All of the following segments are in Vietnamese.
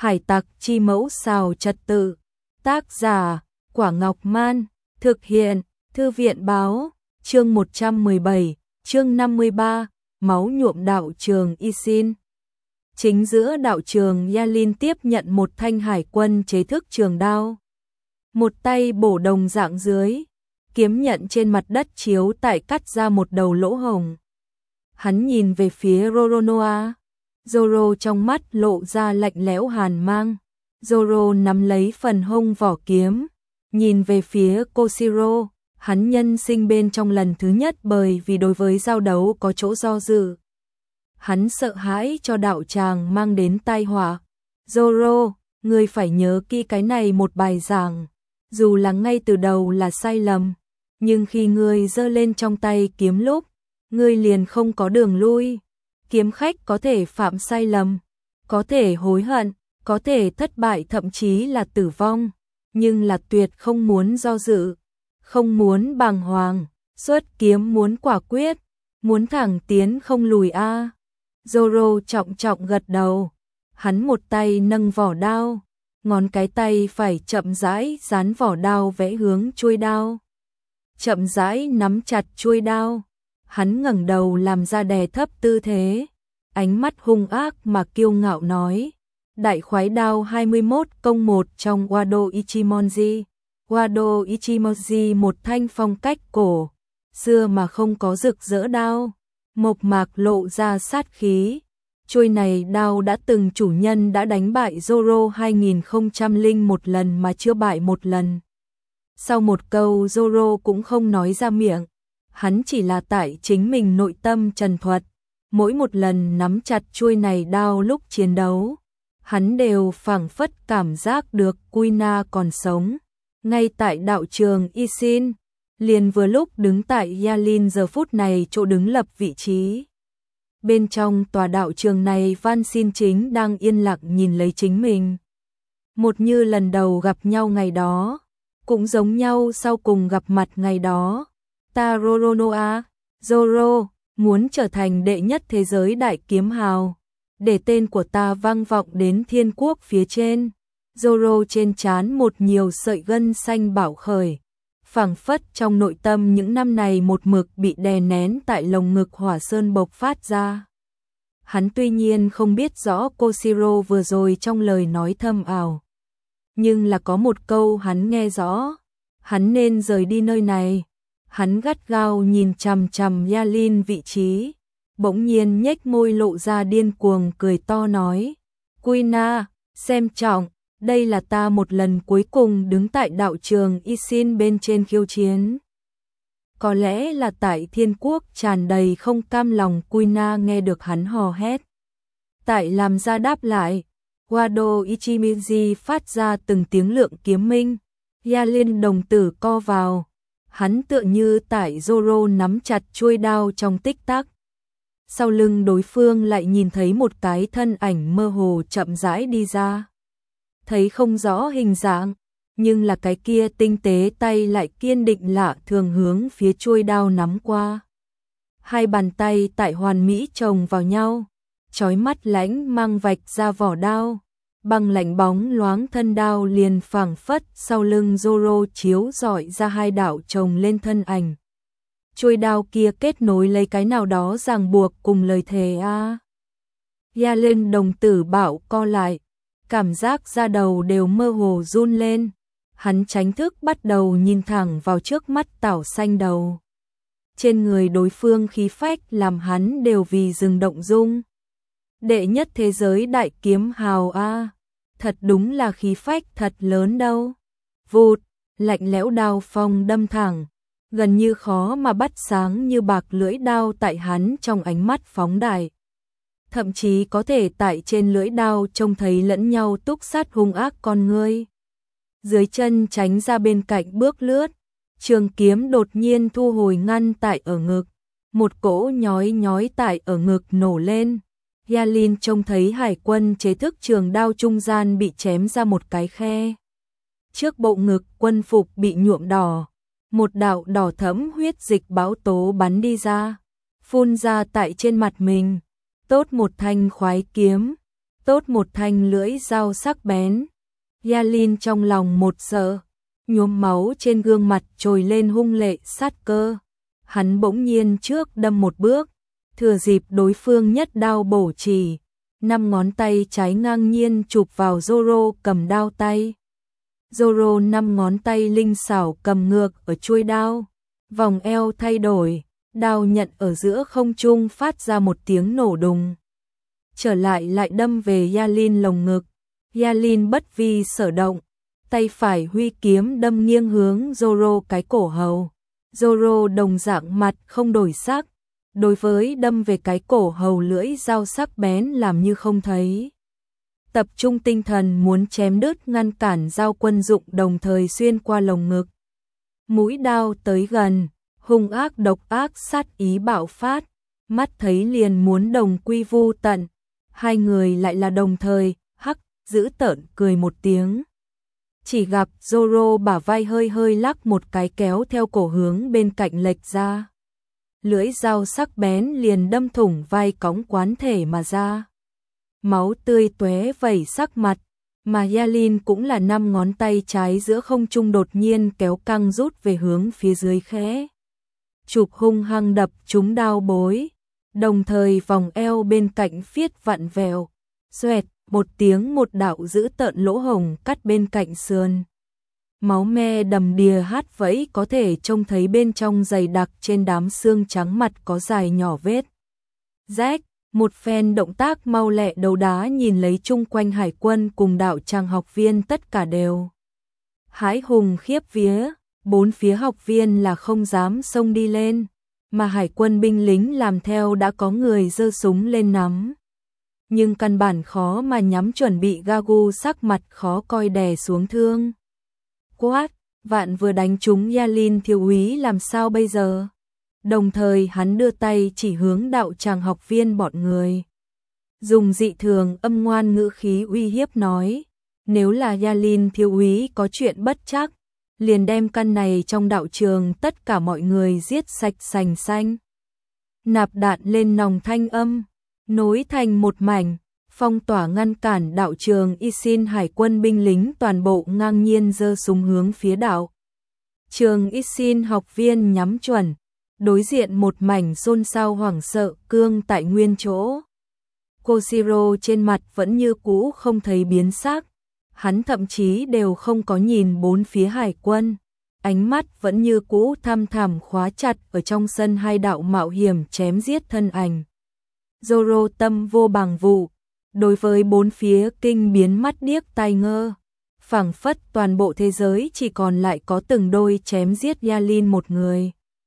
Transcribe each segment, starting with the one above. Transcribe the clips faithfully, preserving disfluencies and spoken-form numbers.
Hải tặc chi mẫu xào trật tự. Tác giả, Quả Ngọc Man. Thực hiện, Thư viện báo. Chương một trăm mười bảy, chương năm mươi ba, máu nhuộm đạo trường Isin. Chính giữa đạo trường, Yalin tiếp nhận một thanh hải quân chế thức trường đao. Một tay bổ đồng dạng dưới, kiếm nhận trên mặt đất chiếu tại cắt ra một đầu lỗ hồng. Hắn nhìn về phía Roronoa. Zoro trong mắt lộ ra lạnh lẽo hàn mang. Zoro nắm lấy phần hông vỏ kiếm, nhìn về phía Koshiro. Hắn nhân sinh bên trong lần thứ nhất bởi vì đối với giao đấu có chỗ do dự. Hắn sợ hãi cho đạo tràng mang đến tai họa. Zoro, ngươi phải nhớ kỹ cái này một bài giảng. Dù là ngay từ đầu là sai lầm, nhưng khi ngươi giơ lên trong tay kiếm lúc, ngươi liền không có đường lui. Kiếm khách có thể phạm sai lầm, có thể hối hận, có thể thất bại thậm chí là tử vong, nhưng là tuyệt không muốn do dự, không muốn bàng hoàng, xuất kiếm muốn quả quyết, muốn thẳng tiến không lùi a. À. Zoro trọng trọng gật đầu, hắn một tay nâng vỏ đao, ngón cái tay phải chậm rãi dán vỏ đao vẽ hướng chuôi đao. Chậm rãi nắm chặt chuôi đao, hắn ngẩng đầu làm ra đè thấp tư thế, ánh mắt hung ác mà kiêu ngạo nói: Đại khoái đao hai mươi mốt công một trong Wado Ichimonji. Wado Ichimonji một thanh phong cách cổ xưa mà không có rực rỡ đao, mộc mạc lộ ra sát khí. Chuôi này đao đã từng chủ nhân đã đánh bại Zoro hai nghìn không trăm lẻ một lần mà chưa bại một lần. Sau một câu Zoro cũng không nói ra miệng, hắn chỉ là tại chính mình nội tâm trần thuật. Mỗi một lần nắm chặt chuôi này đao lúc chiến đấu, hắn đều phảng phất cảm giác được Kuina còn sống. Ngay tại đạo trường Isin, liền vừa lúc đứng tại Yalin giờ phút này chỗ đứng lập vị trí. Bên trong tòa đạo trường này, Van Xin chính đang yên lặng nhìn lấy chính mình. Một như lần đầu gặp nhau ngày đó, cũng giống nhau sau cùng gặp mặt ngày đó. Ta Roronoa, Zoro, muốn trở thành đệ nhất thế giới đại kiếm hào, để tên của ta vang vọng đến thiên quốc phía trên. Zoro trên trán một nhiều sợi gân xanh bạo khởi, phảng phất trong nội tâm những năm này một mực bị đè nén tại lồng ngực hỏa sơn bộc phát ra. Hắn tuy nhiên không biết rõ Koshiro vừa rồi trong lời nói thâm ảo, nhưng là có một câu hắn nghe rõ, hắn nên rời đi nơi này. Hắn gắt gao nhìn chằm chằm Yalin vị trí, bỗng nhiên nhếch môi lộ ra điên cuồng cười to nói: Kuina, xem trọng, đây là ta một lần cuối cùng đứng tại đạo trường Isin bên trên khiêu chiến. Có lẽ là tại thiên quốc tràn đầy không cam lòng, Kuina nghe được hắn hò hét. Tại làm ra đáp lại, Wado Ichimonji phát ra từng tiếng lượng kiếm minh. Yalin đồng tử co vào, hắn tựa như tại Zoro nắm chặt chuôi đao trong tích tắc. Sau lưng đối phương lại nhìn thấy một cái thân ảnh mơ hồ chậm rãi đi ra. Thấy không rõ hình dạng, nhưng là cái kia tinh tế tay lại kiên định lạ thường hướng phía chuôi đao nắm qua. Hai bàn tay tại hoàn mỹ chồng vào nhau, chói mắt lãnh mang vạch ra vỏ đao. Bằng lạnh bóng loáng thân đao liền phảng phất sau lưng Zoro chiếu rọi ra hai đạo chồng lên thân ảnh. Chuôi đao kia kết nối lấy cái nào đó ràng buộc cùng lời thề a. À. Yalin đồng tử bạo co lại, cảm giác da đầu đều mơ hồ run lên. Hắn tránh thức bắt đầu nhìn thẳng vào trước mắt tảo xanh đầu. Trên người đối phương khí phách làm hắn đều vì dừng động dung. Đệ nhất thế giới đại kiếm hào a, à. Thật đúng là khí phách thật lớn đâu. Vụt, lạnh lẽo đao phong đâm thẳng, gần như khó mà bắt sáng như bạc lưỡi đao tại hắn trong ánh mắt phóng đại. Thậm chí có thể tại trên lưỡi đao trông thấy lẫn nhau túc sát hung ác con ngươi. Dưới chân tránh ra bên cạnh bước lướt, trường kiếm đột nhiên thu hồi ngăn tại ở ngực. Một cỗ nhói nhói tại ở ngực nổ lên. Yalin trông thấy hải quân chế thức trường đao trung gian bị chém ra một cái khe. Trước bộ ngực quân phục bị nhuộm đỏ, một đạo đỏ thẫm huyết dịch báo tố bắn đi ra, phun ra tại trên mặt mình. Tốt một thanh khoái kiếm, tốt một thanh lưỡi dao sắc bén. Yalin trong lòng một sợ, nhuốm máu trên gương mặt trồi lên hung lệ sát cơ. Hắn bỗng nhiên trước đâm một bước, thừa dịp đối phương nhất đao bổ chỉ, năm ngón tay trái ngang nhiên chụp vào Zoro cầm đao tay. Zoro năm ngón tay linh xảo cầm ngược ở chuôi đao, vòng eo thay đổi, đao nhận ở giữa không trung phát ra một tiếng nổ đùng. Trở lại lại đâm về Yalin lồng ngực. Yalin bất vi sở động, tay phải huy kiếm đâm nghiêng hướng Zoro cái cổ hầu. Zoro đồng dạng mặt không đổi sắc, đối với đâm về cái cổ hầu lưỡi dao sắc bén làm như không thấy. Tập trung tinh thần muốn chém đứt ngăn cản dao quân dụng đồng thời xuyên qua lồng ngực. Mũi đao tới gần, hung ác độc ác sát ý bạo phát, mắt thấy liền muốn đồng quy vu tận. Hai người lại là đồng thời, hắc, giữ tợn cười một tiếng. Chỉ gặp Zoro bả vai hơi hơi lắc một cái kéo theo cổ hướng bên cạnh lệch ra. Lưỡi dao sắc bén liền đâm thủng vai cõng quán thể mà ra. Máu tươi tóe vẩy sắc mặt, mà Yalin cũng là năm ngón tay trái giữa không trung đột nhiên kéo căng rút về hướng phía dưới khẽ. Chụp hung hăng đập trúng đao bối, đồng thời vòng eo bên cạnh phiết vặn vẹo, xoẹt, một tiếng một đạo dữ tợn lỗ hổng cắt bên cạnh sườn. Máu me đầm đìa hát vẫy có thể trông thấy bên trong dày đặc trên đám xương trắng mặt có dài nhỏ vết rách. Một phen động tác mau lẹ đấu đá nhìn lấy chung quanh hải quân cùng đạo tràng học viên tất cả đều hãi hùng khiếp vía, bốn phía học viên là không dám xông đi lên, mà hải quân binh lính làm theo đã có người giơ súng lên nắm. Nhưng căn bản khó mà nhắm chuẩn, bị Gagu sắc mặt khó coi đè xuống thương. Quát, vạn vừa đánh trúng Yalin thiếu úy làm sao bây giờ? Đồng thời hắn đưa tay chỉ hướng đạo tràng học viên bọn người. Dùng dị thường âm ngoan ngữ khí uy hiếp nói, nếu là Yalin thiếu úy có chuyện bất chắc, liền đem căn này trong đạo trường tất cả mọi người giết sạch sành xanh. Nạp đạn lên nòng thanh âm, nối thành một mảnh, phong tỏa ngăn cản đạo trường. Isin hải quân binh lính toàn bộ ngang nhiên giơ súng hướng phía đạo trường Isin học viên nhắm chuẩn. Đối diện một mảnh xôn xao hoảng sợ, cương tại nguyên chỗ. Koshiro trên mặt vẫn như cũ không thấy biến sắc, hắn thậm chí đều không có nhìn bốn phía hải quân, ánh mắt vẫn như cũ thăm thẳm khóa chặt ở trong sân hai đạo mạo hiểm chém giết thân ảnh. Zoro tâm vô bằng vụ, đối với bốn phía kinh biến mắt điếc tai ngơ, phảng phất toàn bộ thế giới chỉ còn lại có từng đôi chém giết Yalin một người.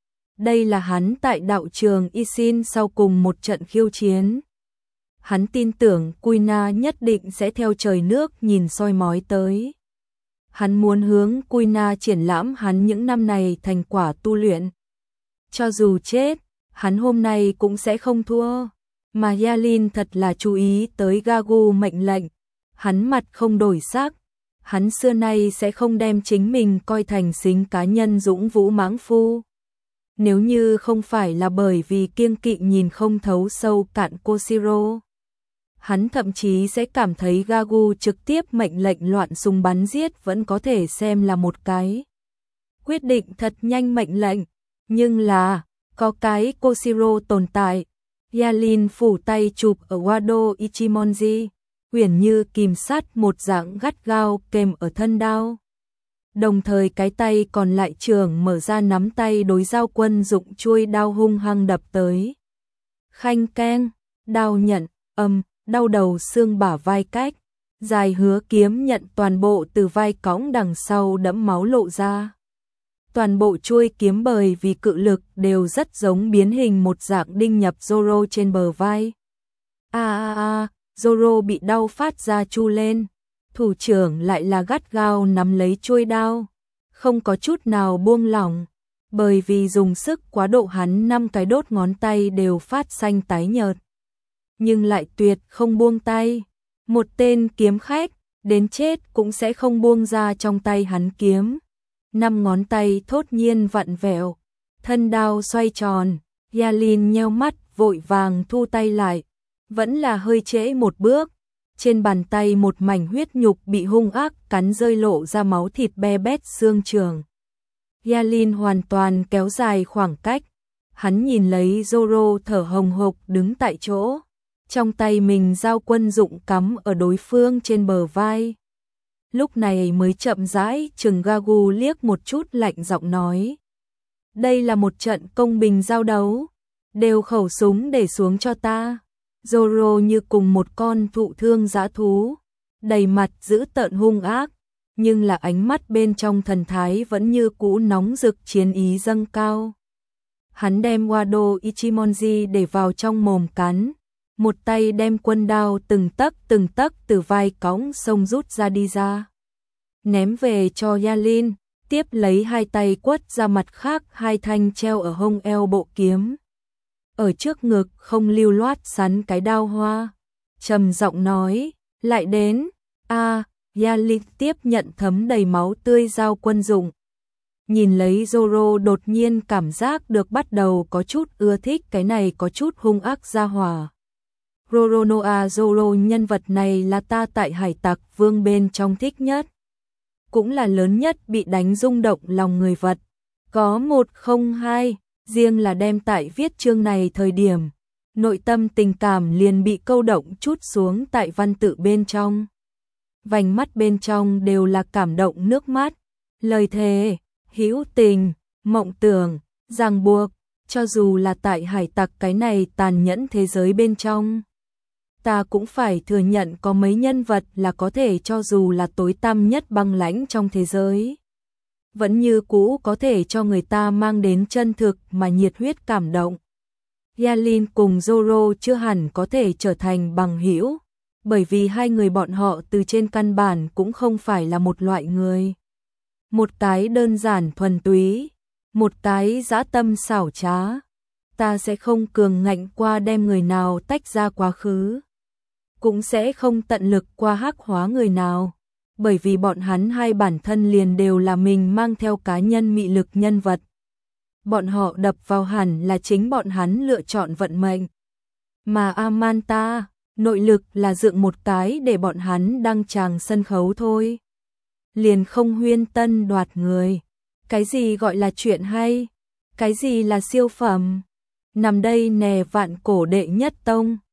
Đây là hắn tại đạo trường Isin sau cùng một trận khiêu chiến. Hắn tin tưởng Kuina nhất định sẽ theo trời nước nhìn soi mói tới. Hắn muốn hướng Kuina triển lãm hắn những năm này thành quả tu luyện. Cho dù chết, hắn hôm nay cũng sẽ không thua. Mà Yalin thật là chú ý tới Gagu mệnh lệnh. Hắn mặt không đổi sắc. Hắn xưa nay sẽ không đem chính mình coi thành xính cá nhân dũng vũ mãng phu. Nếu như không phải là bởi vì kiêng kỵ nhìn không thấu sâu cạn Koshiro, hắn thậm chí sẽ cảm thấy Gagu trực tiếp mệnh lệnh loạn súng bắn giết vẫn có thể xem là một cái quyết định thật nhanh mệnh lệnh. Nhưng là, có cái Koshiro tồn tại. Yalin phủ tay chụp ở Wado Ichimonji, uyển như kìm sắt một dạng gắt gao kèm ở thân đao. Đồng thời cái tay còn lại trường mở ra nắm tay đối giao quân dụng chuôi đao hung hăng đập tới. Khanh keng, đao nhận, âm, đau đầu xương bả vai cách, dài hứa kiếm nhận toàn bộ từ vai cõng đằng sau đẫm máu lộ ra. Toàn bộ chuôi kiếm bởi vì cự lực đều rất giống biến hình một dạng đinh nhập Zoro trên bờ vai. A a a, Zoro bị đau phát ra chu lên. Thủ trưởng lại là gắt gao nắm lấy chuôi đao, không có chút nào buông lỏng, bởi vì dùng sức quá độ hắn năm cái đốt ngón tay đều phát xanh tái nhợt. Nhưng lại tuyệt không buông tay, một tên kiếm khách, đến chết cũng sẽ không buông ra trong tay hắn kiếm. Năm ngón tay thốt nhiên vặn vẹo, thân đao xoay tròn, Yalin nheo mắt vội vàng thu tay lại, vẫn là hơi trễ một bước. trên bàn tay một mảnh huyết nhục bị hung ác cắn rơi lộ ra máu thịt be bét xương trường. Yalin hoàn toàn kéo dài khoảng cách, hắn nhìn lấy Zoro thở hồng hộc đứng tại chỗ, trong tay mình dao quân dụng cắm ở đối phương trên bờ vai. Lúc này mới chậm rãi chừng Gagu liếc một chút lạnh giọng nói. Đây là một trận công bình giao đấu, đều khẩu súng để xuống cho ta. Zoro như cùng một con thụ thương dã thú, đầy mặt dữ tợn hung ác, nhưng là ánh mắt bên trong thần thái vẫn như cũ nóng rực chiến ý dâng cao. Hắn đem Wado Ichimonji để vào trong mồm cắn, một tay đem quân đao từng tấc từng tấc từ vai cõng sông rút ra đi ra. Ném về cho Yalin, tiếp lấy hai tay quất ra mặt khác hai thanh treo ở hông eo bộ kiếm. Ở trước ngực không lưu loát sắn cái đao hoa, trầm giọng nói, lại đến, a à, Yalin tiếp nhận thấm đầy máu tươi dao quân dụng. Nhìn lấy Zoro đột nhiên cảm giác được bắt đầu có chút ưa thích cái này có chút hung ác gia hỏa. Roronoa Zoro nhân vật này là ta tại Hải Tặc Vương bên trong thích nhất, cũng là lớn nhất bị đánh rung động lòng người vật. Có một không hai, riêng là đem tại viết chương này thời điểm, nội tâm tình cảm liền bị câu động chút xuống tại văn tự bên trong. Vành mắt bên trong đều là cảm động nước mắt, lời thề, hữu tình, mộng tưởng, ràng buộc, cho dù là tại Hải Tặc cái này tàn nhẫn thế giới bên trong. Ta cũng phải thừa nhận có mấy nhân vật là có thể cho dù là tối tăm nhất băng lãnh trong thế giới, vẫn như cũ có thể cho người ta mang đến chân thực mà nhiệt huyết cảm động. Yalin cùng Zoro chưa hẳn có thể trở thành bằng hữu, bởi vì hai người bọn họ từ trên căn bản cũng không phải là một loại người. Một cái đơn giản thuần túy, một cái dã tâm xảo trá. Ta sẽ không cường ngạnh qua đem người nào tách ra quá khứ, cũng sẽ không tận lực qua hắc hóa người nào, bởi vì bọn hắn hai bản thân liền đều là mình mang theo cá nhân mị lực nhân vật. Bọn họ đập vào hẳn là chính bọn hắn lựa chọn vận mệnh. Mà Amanta, nội lực là dựng một cái để bọn hắn đăng tràng sân khấu thôi. Liền không huyên tân đoạt người. Cái gì gọi là chuyện hay? Cái gì là siêu phẩm? Nằm đây nè vạn cổ đệ nhất tông.